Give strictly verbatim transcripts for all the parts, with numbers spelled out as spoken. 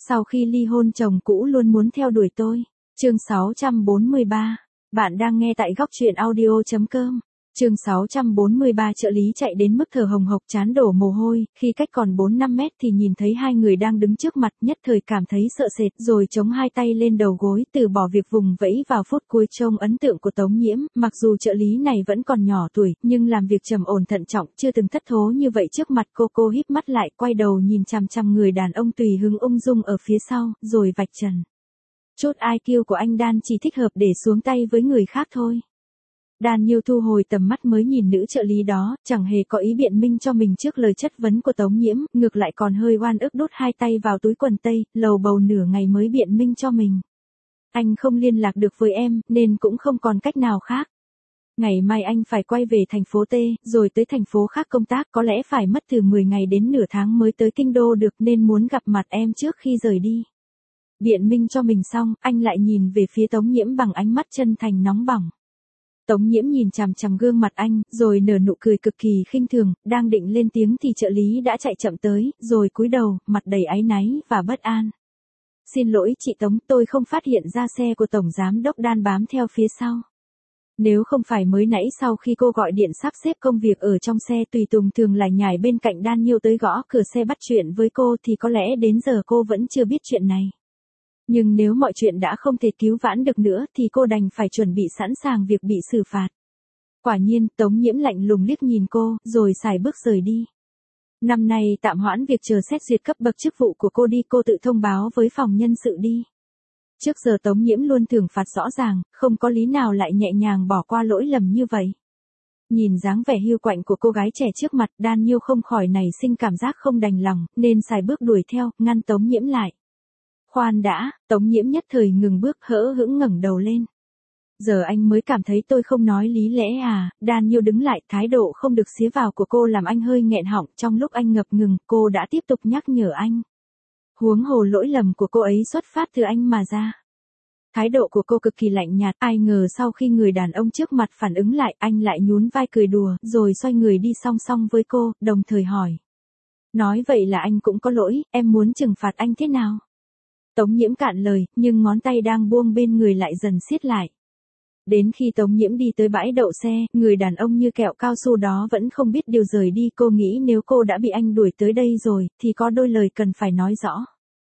Sau khi ly hôn chồng cũ luôn muốn theo đuổi tôi. Chương sáu trăm bốn mươi ba. Bạn đang nghe tại góc truyện audio chấm com. Chương sáu trăm bốn mươi ba. Trợ lý chạy đến mức thở hồng hộc trán đổ mồ hôi, khi cách còn bốn năm mét thì nhìn thấy hai người đang đứng trước mặt, nhất thời cảm thấy sợ sệt, rồi chống hai tay lên đầu gối, từ bỏ việc vùng vẫy vào phút cuối. Trông ấn tượng của Tống Nhiễm, mặc dù trợ lý này vẫn còn nhỏ tuổi, nhưng làm việc trầm ổn thận trọng, chưa từng thất thố như vậy trước mặt cô. Cô híp mắt lại, quay đầu nhìn chằm chằm người đàn ông tùy hứng ung dung ở phía sau, rồi vạch trần. Chút i kiu của anh Dan chỉ thích hợp để xuống tay với người khác thôi. Daniel thu hồi tầm mắt mới nhìn nữ trợ lý đó, chẳng hề có ý biện minh cho mình trước lời chất vấn của Tống Nhiễm, ngược lại còn hơi oan ức đút hai tay vào túi quần tây, lầu bầu nửa ngày mới biện minh cho mình. Anh không liên lạc được với em, nên cũng không còn cách nào khác. Ngày mai anh phải quay về thành phố T, rồi tới thành phố khác công tác, có lẽ phải mất từ mười ngày đến nửa tháng mới tới kinh đô được, nên muốn gặp mặt em trước khi rời đi. Biện minh cho mình xong, anh lại nhìn về phía Tống Nhiễm bằng ánh mắt chân thành nóng bỏng. Tống Nhiễm nhìn chằm chằm gương mặt anh, rồi nở nụ cười cực kỳ khinh thường, đang định lên tiếng thì trợ lý đã chạy chậm tới, rồi cúi đầu, mặt đầy áy náy và bất an. Xin lỗi chị Tống, tôi không phát hiện ra xe của Tổng Giám đốc Dan bám theo phía sau. Nếu không phải mới nãy sau khi cô gọi điện sắp xếp công việc ở trong xe, Tùy Tùng thường lải nhải bên cạnh Daniel tới gõ cửa xe bắt chuyện với cô thì có lẽ đến giờ cô vẫn chưa biết chuyện này. Nhưng nếu mọi chuyện đã không thể cứu vãn được nữa thì cô đành phải chuẩn bị sẵn sàng việc bị xử phạt. Quả nhiên, Tống Nhiễm lạnh lùng liếc nhìn cô, rồi sải bước rời đi. Năm nay tạm hoãn việc chờ xét duyệt cấp bậc chức vụ của cô đi, cô tự thông báo với phòng nhân sự đi. Trước giờ Tống Nhiễm luôn thưởng phạt rõ ràng, không có lý nào lại nhẹ nhàng bỏ qua lỗi lầm như vậy. Nhìn dáng vẻ hiu quạnh của cô gái trẻ trước mặt, Daniel không khỏi nảy sinh cảm giác không đành lòng, nên sải bước đuổi theo, ngăn Tống Nhiễm lại. Khoan đã, Tống Nhiễm nhất thời ngừng bước, hỡ hững ngẩng đầu lên. Giờ anh mới cảm thấy tôi không nói lý lẽ à? Daniel đứng lại, thái độ không được xía vào của cô làm anh hơi nghẹn họng. Trong lúc anh ngập ngừng, cô đã tiếp tục nhắc nhở anh. Huống hồ lỗi lầm của cô ấy xuất phát từ anh mà ra. Thái độ của cô cực kỳ lạnh nhạt, ai ngờ sau khi người đàn ông trước mặt phản ứng lại, anh lại nhún vai cười đùa, rồi xoay người đi song song với cô, đồng thời hỏi. Nói vậy là anh cũng có lỗi, em muốn trừng phạt anh thế nào? Tống Nhiễm cạn lời, nhưng ngón tay đang buông bên người lại dần siết lại. Đến khi Tống Nhiễm đi tới bãi đậu xe, người đàn ông như kẹo cao su đó vẫn không biết điều rời đi. Cô nghĩ nếu cô đã bị anh đuổi tới đây rồi, thì có đôi lời cần phải nói rõ.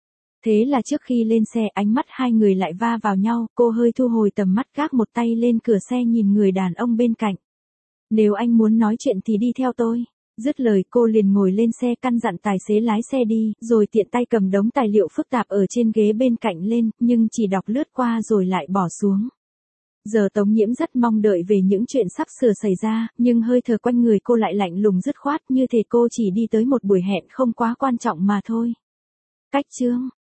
Thế là trước khi lên xe, ánh mắt hai người lại va vào nhau, cô hơi thu hồi tầm mắt, gác một tay lên cửa xe nhìn người đàn ông bên cạnh. Nếu anh muốn nói chuyện thì đi theo tôi. Dứt lời cô liền ngồi lên xe, căn dặn tài xế lái xe đi, rồi tiện tay cầm đống tài liệu phức tạp ở trên ghế bên cạnh lên, nhưng chỉ đọc lướt qua rồi lại bỏ xuống. Giờ Tống Nhiễm rất mong đợi về những chuyện sắp sửa xảy ra, nhưng hơi thở quanh người cô lại lạnh lùng dứt khoát, như thể cô chỉ đi tới một buổi hẹn không quá quan trọng mà thôi. Cách chương